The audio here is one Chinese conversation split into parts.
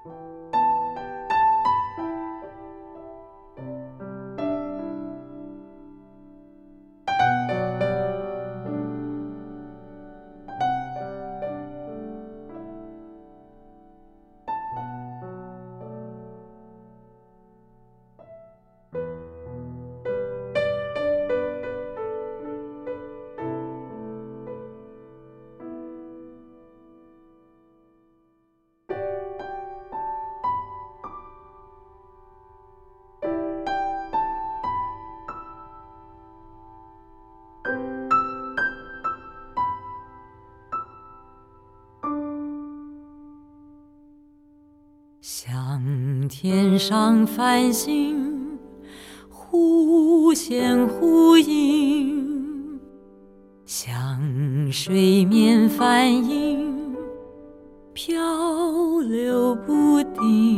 像天上繁星忽现忽隐，像水面帆影漂流不定。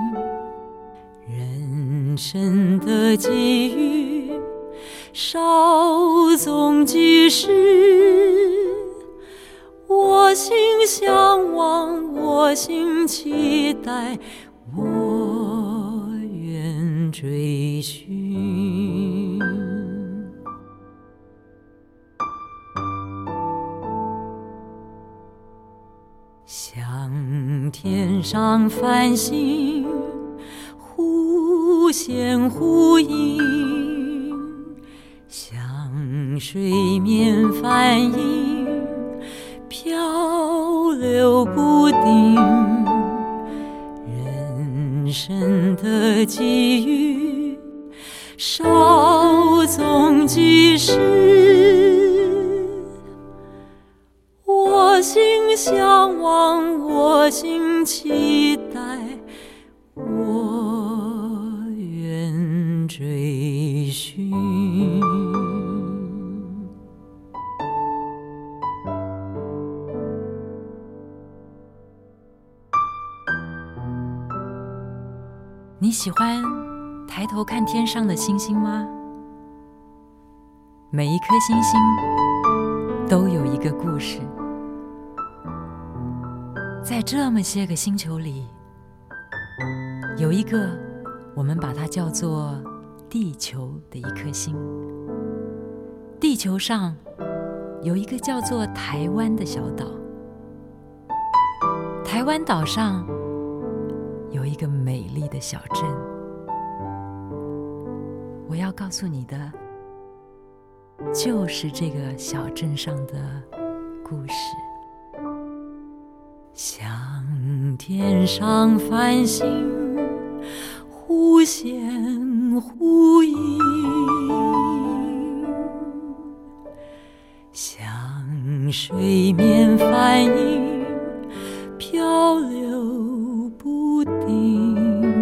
人生的际遇稍纵即逝，我心向往，我心期待，我愿追寻。像天上繁星忽现忽隐，像水面帆影漂流不定。人生的际遇稍纵即逝，我心向往，我心期待，我愿追寻。你喜欢抬头看天上的星星吗？每一颗星星都有一个故事。在这么些个星球里，有一个我们把它叫做地球的一颗星。地球上有一个叫做台湾的小岛，台湾岛上有一个美丽的小镇。我要告诉你的就是这个小镇上的故事。像天上繁星忽现忽隐，像水面帆影漂流不定。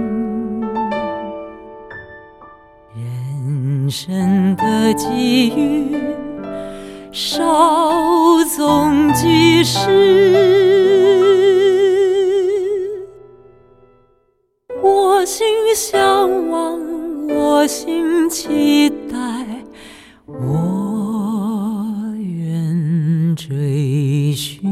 人生的际遇稍纵即逝，我心向往，我心期待，我愿追寻。